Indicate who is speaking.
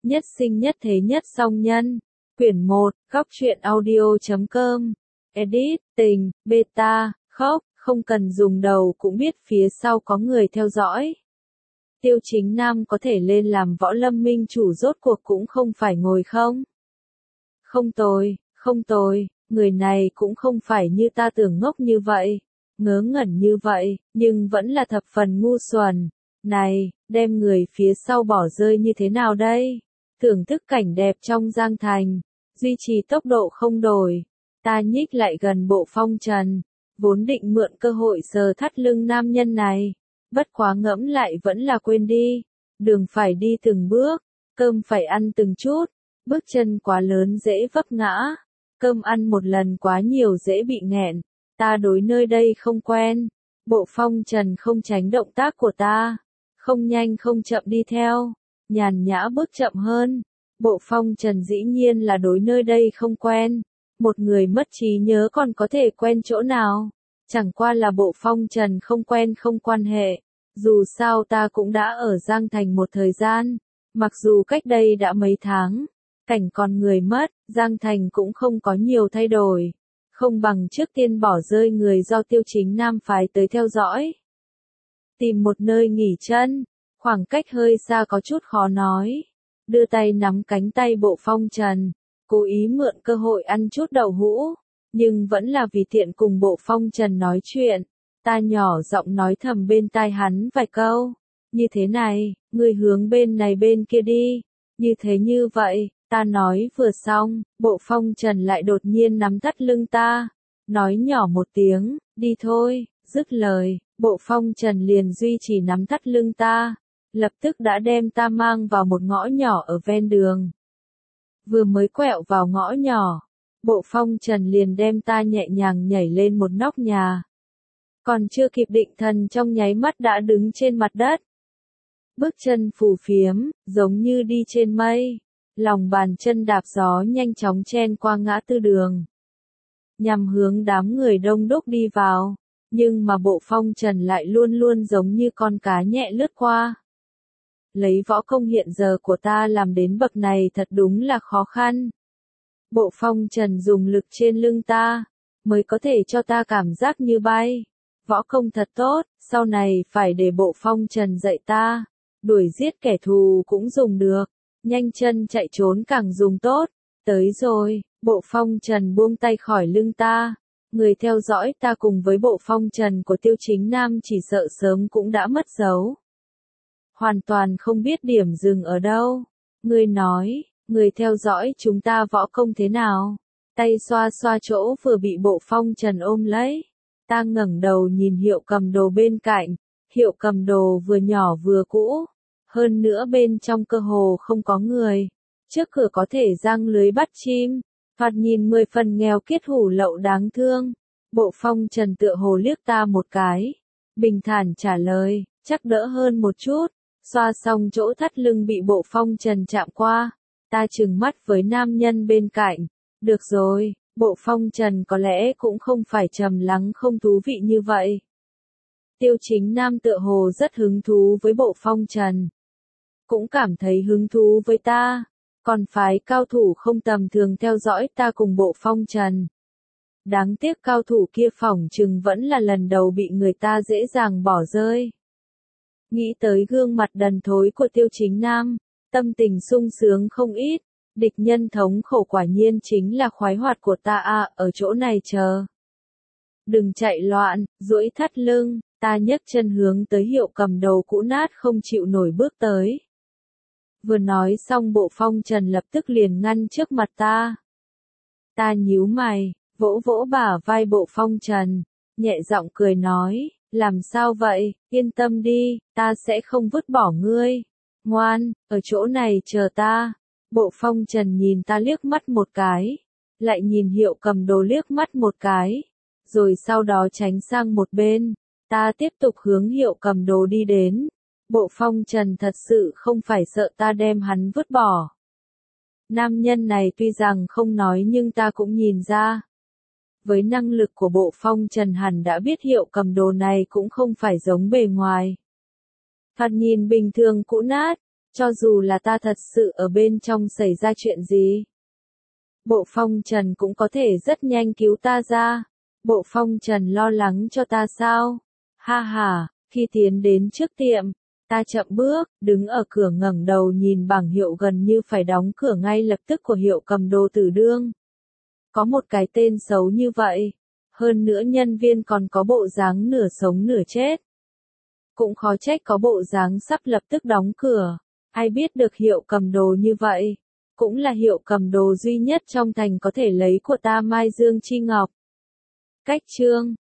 Speaker 1: Nhất sinh nhất thế nhất song nhân. Quyển 1, góc truyện audio.com. Edit, tình, beta, khóc, không cần dùng đầu cũng biết phía sau có người theo dõi. Tiêu Chính Nam có thể lên làm võ lâm minh chủ rốt cuộc cũng không phải ngồi không. Không tồi, người này cũng không phải như ta tưởng ngốc như vậy, ngớ ngẩn như vậy, nhưng vẫn là thập phần ngu xuẩn. Này, đem người phía sau bỏ rơi như thế nào đây? Thưởng thức cảnh đẹp trong Giang Thành, duy trì tốc độ không đổi. Ta nhích lại gần Bộ Phong Trần, vốn định mượn cơ hội sờ thắt lưng nam nhân này, bất quá ngẫm lại vẫn là quên đi. Đường phải đi từng bước, cơm phải ăn từng chút, bước chân quá lớn dễ vấp ngã, cơm ăn một lần quá nhiều dễ bị nghẹn. Ta đối nơi đây không quen. Bộ Phong Trần không tránh động tác của ta, không nhanh không chậm đi theo, nhàn nhã bước chậm hơn. Bộ Phong Trần dĩ nhiên là đối nơi đây không quen. Một người mất trí nhớ còn có thể quen chỗ nào? Chẳng qua là Bộ Phong Trần không quen không quan hệ. Dù sao ta cũng đã ở Giang Thành một thời gian, mặc dù cách đây đã mấy tháng, cảnh con người mất, Giang Thành cũng không có nhiều thay đổi. Không bằng trước tiên bỏ rơi người do Tiêu Chính Nam phái tới theo dõi. Tìm một nơi nghỉ chân, khoảng cách hơi xa có chút khó nói. Đưa tay nắm cánh tay Bộ Phong Trần, cố ý mượn cơ hội ăn chút đậu hũ, nhưng vẫn là vì tiện cùng Bộ Phong Trần nói chuyện. Ta nhỏ giọng nói thầm bên tai hắn vài câu. Như thế này, ngươi hướng bên này bên kia đi. Như thế như vậy, ta nói vừa xong, Bộ Phong Trần lại đột nhiên nắm thắt lưng ta. Nói nhỏ một tiếng, đi thôi, dứt lời, Bộ Phong Trần liền duy trì nắm thắt lưng ta. Lập tức đã đem ta mang vào một ngõ nhỏ ở ven đường. Vừa mới quẹo vào ngõ nhỏ, Bộ Phong Trần liền đem ta nhẹ nhàng nhảy lên một nóc nhà. Còn chưa kịp định thần trong nháy mắt đã đứng trên mặt đất. Bước chân phù phiếm, giống như đi trên mây. Lòng bàn chân đạp gió nhanh chóng chen qua ngã tư đường, nhằm hướng đám người đông đúc đi vào. Nhưng mà Bộ Phong Trần lại luôn luôn giống như con cá nhẹ lướt qua. Lấy võ công hiện giờ của ta làm đến bậc này thật đúng là khó khăn. Bộ Phong Trần dùng lực trên lưng ta, mới có thể cho ta cảm giác như bay. Võ công thật tốt, sau này phải để Bộ Phong Trần dạy ta. Đuổi giết kẻ thù cũng dùng được, nhanh chân chạy trốn càng dùng tốt. Tới rồi, Bộ Phong Trần buông tay khỏi lưng ta. Người theo dõi ta cùng với Bộ Phong Trần của Tiêu Chính Nam chỉ sợ sớm cũng đã mất dấu. Hoàn toàn không biết điểm dừng ở đâu. Ngươi nói, người theo dõi chúng ta võ công thế nào? Tay xoa xoa chỗ vừa bị Bộ Phong Trần ôm lấy. Ta ngẩng đầu nhìn hiệu cầm đồ bên cạnh. Hiệu cầm đồ vừa nhỏ vừa cũ. Hơn nữa bên trong cơ hồ không có người. Trước cửa có thể giăng lưới bắt chim. Thoạt nhìn 10 phần nghèo kiết hủ lậu đáng thương. Bộ Phong Trần tựa hồ liếc ta một cái. Bình thản trả lời, chắc đỡ hơn một chút. Xoa xong chỗ thắt lưng bị Bộ Phong Trần chạm qua. Ta trừng mắt với nam nhân bên cạnh. Được rồi, Bộ Phong Trần có lẽ cũng không phải trầm lắng không thú vị như vậy. Tiêu Chính Nam tựa hồ rất hứng thú với Bộ Phong Trần. Cũng cảm thấy hứng thú với ta. Còn phái cao thủ không tầm thường theo dõi ta cùng Bộ Phong Trần. Đáng tiếc cao thủ kia phỏng chừng vẫn là lần đầu bị người ta dễ dàng bỏ rơi. Nghĩ tới gương mặt đần thối của Tiêu Chính Nam, tâm tình sung sướng không ít. Địch nhân thống khổ quả nhiên chính là khoái hoạt của ta à, ở chỗ này chờ. Đừng chạy loạn, duỗi thắt lưng, ta nhấc chân hướng tới hiệu cầm đồ cũ nát không chịu nổi bước tới. Vừa nói xong Bộ Phong Trần lập tức liền ngăn trước mặt ta. Ta nhíu mày, vỗ vỗ bả vai Bộ Phong Trần, nhẹ giọng cười nói, làm sao vậy, yên tâm đi, ta sẽ không vứt bỏ ngươi. Ngoan, ở chỗ này chờ ta. Bộ Phong Trần nhìn ta liếc mắt một cái, lại nhìn hiệu cầm đồ liếc mắt một cái, rồi sau đó tránh sang một bên. Ta tiếp tục hướng hiệu cầm đồ đi đến. Bộ Phong Trần thật sự không phải sợ ta đem hắn vứt bỏ. Nam nhân này tuy rằng không nói nhưng ta cũng nhìn ra. Với năng lực của Bộ Phong Trần hẳn đã biết hiệu cầm đồ này cũng không phải giống bề ngoài. Thoạt nhìn bình thường cũ nát, cho dù là ta thật sự ở bên trong xảy ra chuyện gì. Bộ Phong Trần cũng có thể rất nhanh cứu ta ra. Bộ Phong Trần lo lắng cho ta sao? Ha ha, khi tiến đến trước tiệm, ta chậm bước, đứng ở cửa ngẩng đầu nhìn bảng hiệu gần như phải đóng cửa ngay lập tức của hiệu cầm đồ Tử Đương. Có một cái tên xấu như vậy, hơn nữa nhân viên còn có bộ dáng nửa sống nửa chết. Cũng khó trách có bộ dáng sắp lập tức đóng cửa, ai biết được hiệu cầm đồ như vậy, cũng là hiệu cầm đồ duy nhất trong thành có thể lấy của ta Mai Dương Chi Ngọc. Cách chương